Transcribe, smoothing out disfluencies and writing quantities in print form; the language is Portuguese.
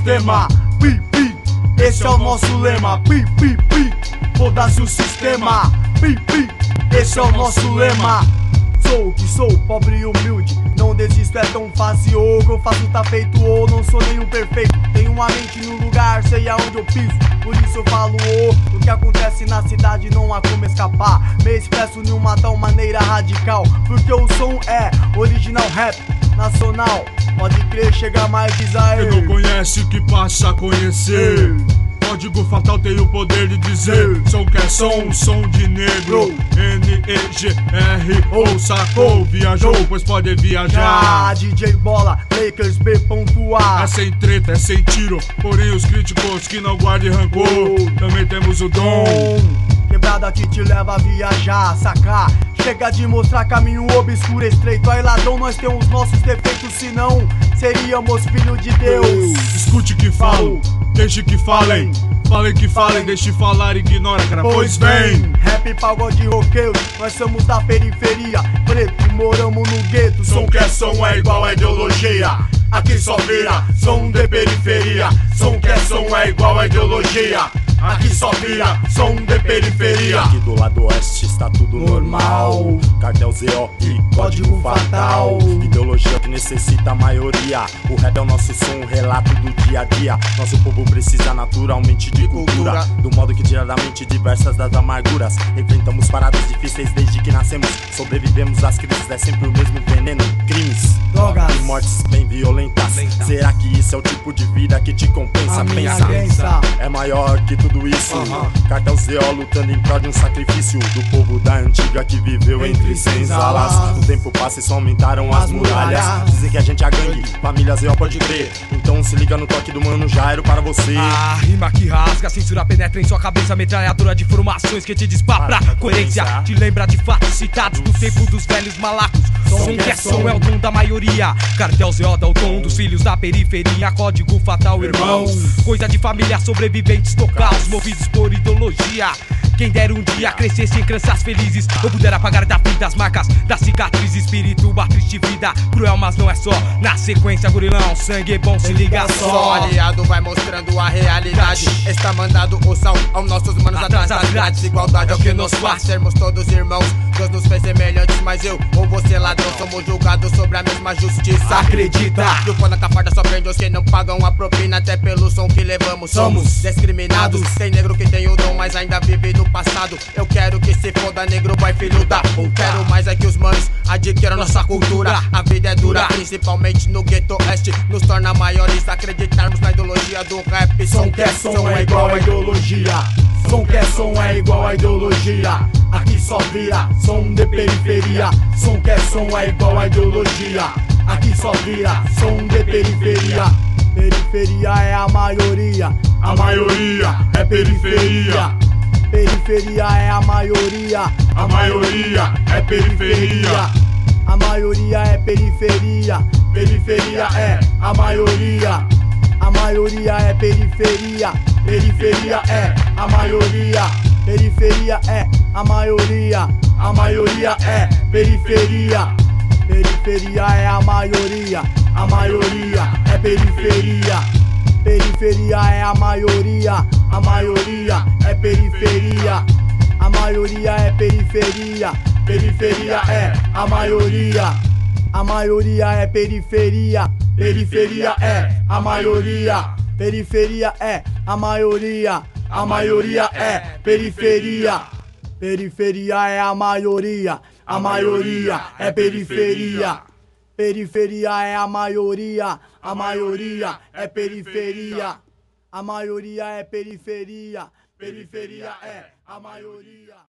sistema. Pi, pi, esse é o nosso lema. Pi, pi, pi, foda-se o sistema. Pi, pi, esse é o nosso lema. Sou o que sou, pobre e humilde. Não desisto, é tão fácil. O que eu faço tá feito, ou não sou nenhum perfeito. Tenho uma mente no lugar, sei aonde eu piso. Por isso eu falo, o que acontece na cidade não há como escapar. Me expresso de uma tal maneira radical, porque o som é original rap nacional. Pode crer, chega mais Israel. Quem não conhece que passa a conhecer. Código Fatal tem o poder de dizer: som que é som de negro. N-E-G-R, ou sacou, viajou, pois pode viajar. DJ Bola, Lakers B pontuar. É sem treta, é sem tiro, porém os críticos que não guardem rancor. Também temos o dom. Quebrada que te leva a viajar, sacar. Chega de mostrar caminho obscuro, estreito. Aí ladrão, nós temos nossos defeitos, senão seríamos filho de Deus. Escute que falo, deixe que falem. Falem que falem, deixe falar, ignora, cara, pois vem. Rap, pagode, roqueiro, nós somos da periferia. Preto, moramos no gueto. Som que é som é igual a ideologia. Aqui só vira som de periferia. Som que é som é igual a ideologia. Aqui só vira som de periferia. Aqui do lado oeste está tudo normal. Cartel ZO e código fatal. Ideologia que necessita a maioria. O rap é o nosso som, o relato do dia a dia. Nosso povo precisa naturalmente de cultura, do modo que tira da mente diversas das amarguras. Enfrentamos paradas difíceis desde que nascemos. Sobrevivemos às crises, é sempre o mesmo veneno. Crimes, drogas e mortes bem violentas. Será que isso é o tipo de vida que te compensa? Pensa, é maior que tudo isso. Cartel ZO lutando em prol de um sacrifício do povo da antiga que viveu entre senzalas. O tempo passa e só aumentaram as muralhas. Dizem que a gente é a gangue, família ZO pode crer. Então se liga no toque do mano Jairo para você. A rima que rasga, a censura penetra em sua cabeça. Metralhadora de informações que te dispara. Coerência te lembra de fatos citados do tempo dos velhos malacos. Som que é som é o dom da maioria. Cartel ZO dá o tom dos filhos da periferia. Código fatal, irmãos. Coisa de família, sobreviventes do caos, movidos por ideologia. Quem dera um dia crescer sem crianças felizes, eu puder apagar da vida as marcas da cicatriz. Espírito, a triste vida, cruel mas não é só. Na sequência, gorilão, sangue bom, se liga só. Aliado vai mostrando a realidade. Está mandado o sal aos nossos manos atrás das grades. Igualdade é o que nos faz sermos todos irmãos. Deus nos fez semelhantes, mas eu ou você ladrão somos julgados sobre a mesma justiça. Acredita? E o pão na cafarda só prende os que não pagam a propina. Até pelo som que levamos somos discriminados. Tem negro que tem o dom, mas ainda vive no passado. Eu quero que se foda negro, vai filho da puta. Quero mais é que os manos adquiram nossa cultura. A vida é dura, principalmente no gueto oeste. Nos torna maiores, acreditarmos na ideologia do rap. Som que é som é igual a ideologia. Som que é som é igual a ideologia. Aqui só vira som de periferia. Som que é som é igual a ideologia. Aqui só vira som de periferia. Periferia é a maioria. A maioria é periferia. Periferia é a maioria. A maioria é periferia. A maioria é periferia. Periferia é a maioria. A maioria é periferia. Periferia é a maioria. Periferia é a maioria. A maioria é periferia. Periferia é a maioria. A maioria é periferia. Periferia é a maioria. A maioria é periferia. A maioria é periferia. Periferia é a maioria. A maioria é periferia. Periferia é a maioria. Periferia é a maioria. A maioria é periferia. Periferia é a maioria. A maioria é periferia. Periferia é a maioria. A maioria é periferia. A maioria é periferia. Periferia é a maioria.